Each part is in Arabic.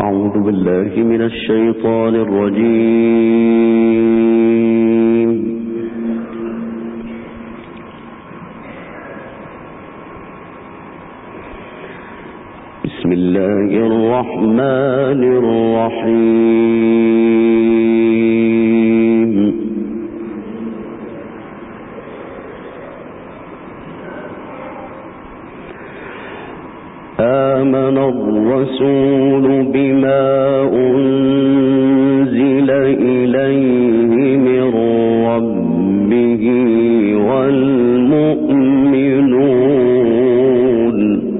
أعوذ بالله من الشيطان الرجيم. بسم الله الرحمن الرحيم. آمن الرسول بما أنزل إليه من ربه والمؤمنون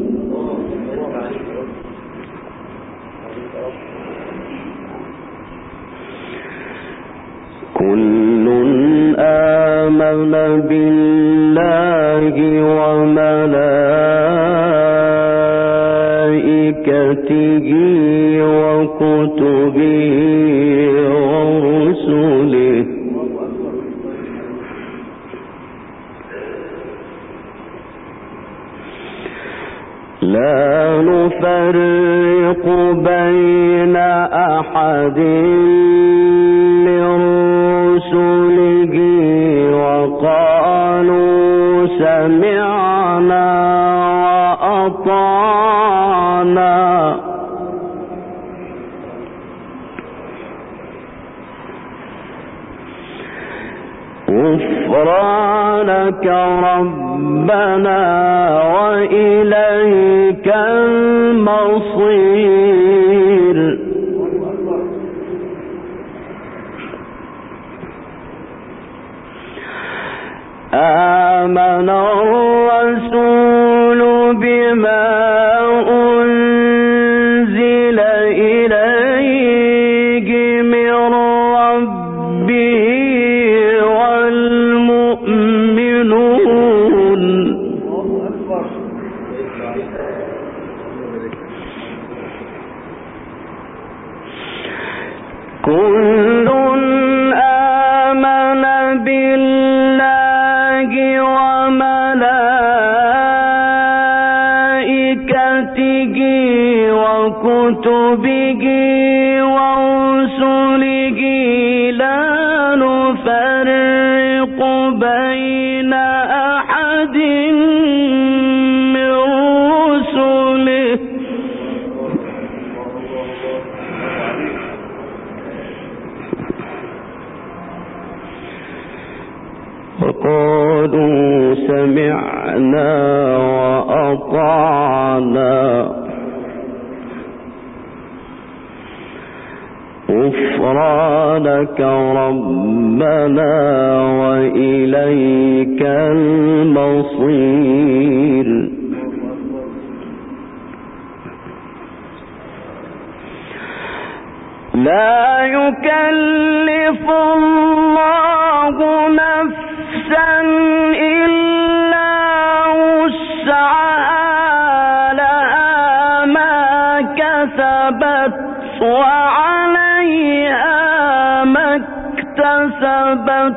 كل آمن بالله وملائكته وكتبه ورسله لا نفرق بين أحد من رسله وقالوا سمعنا وأطعنا غفرانك ربنا وإليك المصير. آمن الرسول بما أنزل إليه من ربه والمؤمنون كل آمن بالله وملائكته وكتبه ورسله لا نفرق بين أحد من رسله وقالوا سمعنا وأطعنا غفرانك ربنا وإليك المصير. لا يكلف الله نفسا إلا وسعها لها ما كسبت وعليها ما اكتسبت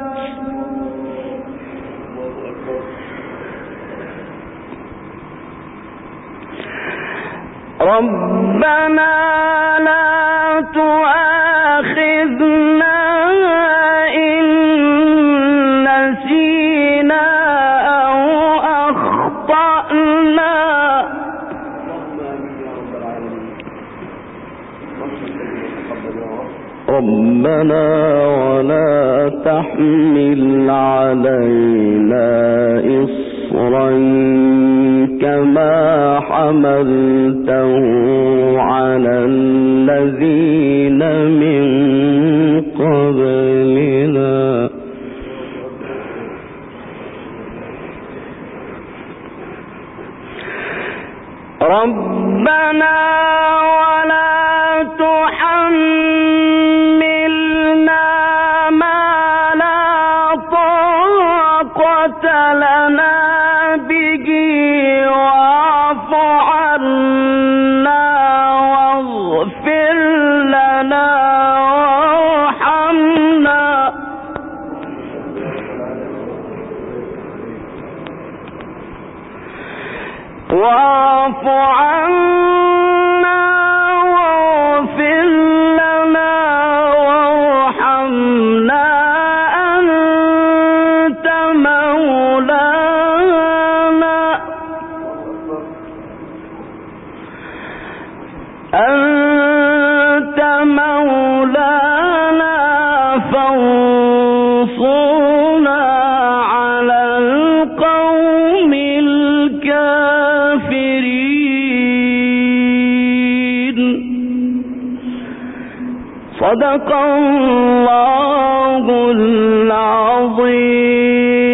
ربنا لا تؤاخذنا إن نسينا أو أخطأنا ربنا ولا تحمل علينا إصرا كما حملته على الذين من قبلنا ربنا ولا تحملنا ما لا طاقة لنا به واعف عنا واغفر لنا وارحمنا واعف عنا مولانا فانصرنا على القوم الكافرين. صدق الله العظيم.